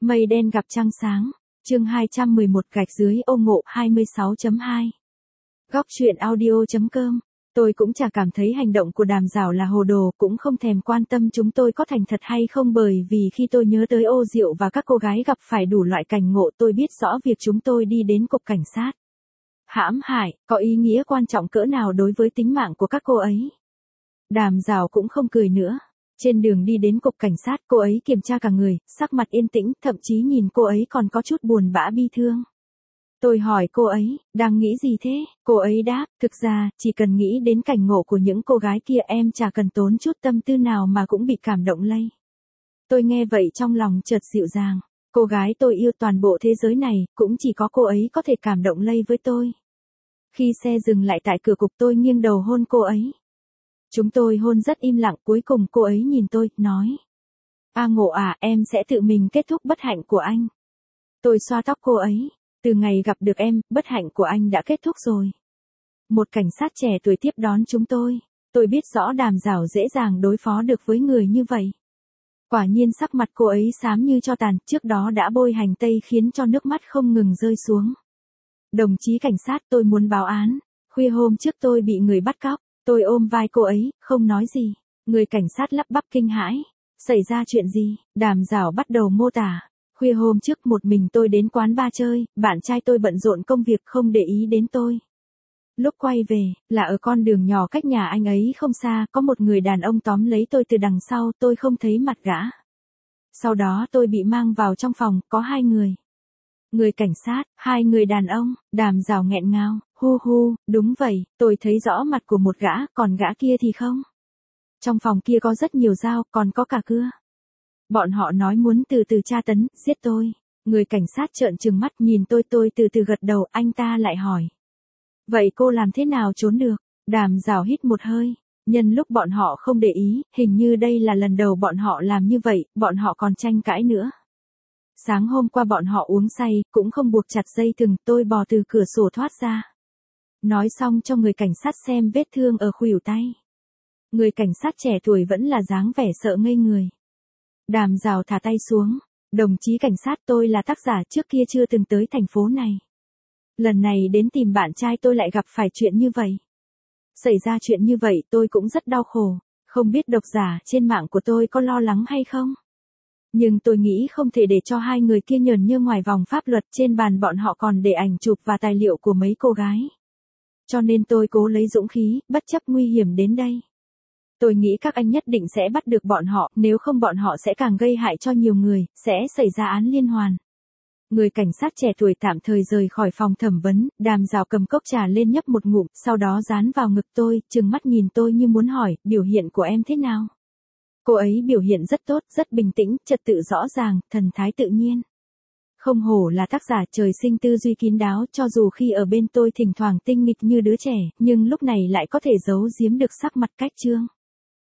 Mây đen gặp trăng sáng, chương 211 gạch dưới ô ngộ 26.2. Góc truyện audio.com. Tôi cũng chả cảm thấy hành động của Đàm Giảo là hồ đồ, cũng không thèm quan tâm chúng tôi có thành thật hay không, bởi vì khi tôi nhớ tới Ô Diệu và các cô gái gặp phải đủ loại cảnh ngộ, tôi biết rõ việc chúng tôi đi đến cục cảnh sát hãm hại có ý nghĩa quan trọng cỡ nào đối với tính mạng của các cô ấy. Đàm Giảo cũng không cười nữa. Trên đường đi đến cục cảnh sát, cô ấy kiểm tra cả người, sắc mặt yên tĩnh, thậm chí nhìn cô ấy còn có chút buồn bã bi thương. Tôi hỏi cô ấy, đang nghĩ gì thế? Cô ấy đáp, thực ra, chỉ cần nghĩ đến cảnh ngộ của những cô gái kia em chả cần tốn chút tâm tư nào mà cũng bị cảm động lây. Tôi nghe vậy trong lòng chợt dịu dàng. Cô gái tôi yêu toàn bộ thế giới này, cũng chỉ có cô ấy có thể cảm động lây với tôi. Khi xe dừng lại tại cửa cục, tôi nghiêng đầu hôn cô ấy. Chúng tôi hôn rất im lặng, cuối cùng cô ấy nhìn tôi, nói. A Ngộ à, em sẽ tự mình kết thúc bất hạnh của anh. Tôi xoa tóc cô ấy. Từ ngày gặp được em, bất hạnh của anh đã kết thúc rồi. Một cảnh sát trẻ tuổi tiếp đón chúng tôi. Tôi biết rõ Đàm Giảo dễ dàng đối phó được với người như vậy. Quả nhiên sắc mặt cô ấy xám như tro tàn, trước đó đã bôi hành tây khiến cho nước mắt không ngừng rơi xuống. Đồng chí cảnh sát, tôi muốn báo án. Khuya hôm trước tôi bị người bắt cóc. Tôi ôm vai cô ấy, không nói gì. Người cảnh sát lắp bắp kinh hãi. Xảy ra chuyện gì? Đàm Giảo bắt đầu mô tả. Khuya hôm trước một mình tôi đến quán bar chơi, bạn trai tôi bận rộn công việc không để ý đến tôi. Lúc quay về, là ở con đường nhỏ cách nhà anh ấy không xa, có một người đàn ông tóm lấy tôi từ đằng sau, tôi không thấy mặt gã. Sau đó tôi bị mang vào trong phòng, có 2 người. Người cảnh sát, 2 người đàn ông. Đàm Giảo nghẹn ngào, hu hu, đúng vậy, tôi thấy rõ mặt của một gã, còn gã kia thì không. Trong phòng kia có rất nhiều dao, còn có cả cưa. Bọn họ nói muốn từ từ tra tấn, giết tôi. Người cảnh sát trợn trừng mắt nhìn tôi từ từ gật đầu, anh ta lại hỏi. Vậy cô làm thế nào trốn được? Đàm Giảo hít một hơi. Nhân lúc bọn họ không để ý, hình như đây là lần đầu bọn họ làm như vậy, bọn họ còn tranh cãi nữa. Sáng hôm qua bọn họ uống say, cũng không buộc chặt dây thừng, tôi bò từ cửa sổ thoát ra. Nói xong cho người cảnh sát xem vết thương ở khuỷu tay. Người cảnh sát trẻ tuổi vẫn là dáng vẻ sợ ngây người. Đàm Giảo thả tay xuống. Đồng chí cảnh sát, tôi là tác giả, trước kia chưa từng tới thành phố này. Lần này đến tìm bạn trai tôi lại gặp phải chuyện như vậy. Xảy ra chuyện như vậy tôi cũng rất đau khổ. Không biết độc giả trên mạng của tôi có lo lắng hay không? Nhưng tôi nghĩ không thể để cho 2 người kia nhờn nhơ ngoài vòng pháp luật, trên bàn bọn họ còn để ảnh chụp và tài liệu của mấy cô gái. Cho nên tôi cố lấy dũng khí, bất chấp nguy hiểm đến đây. Tôi nghĩ các anh nhất định sẽ bắt được bọn họ, nếu không bọn họ sẽ càng gây hại cho nhiều người, sẽ xảy ra án liên hoàn. Người cảnh sát trẻ tuổi tạm thời rời khỏi phòng thẩm vấn, Đàm Giảo cầm cốc trà lên nhấp một ngụm, sau đó dán vào ngực tôi, trừng mắt nhìn tôi như muốn hỏi, biểu hiện của em thế nào? Cô ấy biểu hiện rất tốt, rất bình tĩnh, trật tự rõ ràng, thần thái tự nhiên. Không hổ là tác giả, trời sinh tư duy kín đáo, cho dù khi ở bên tôi thỉnh thoảng tinh nghịch như đứa trẻ, nhưng lúc này lại có thể giấu giếm được sắc mặt cách trương.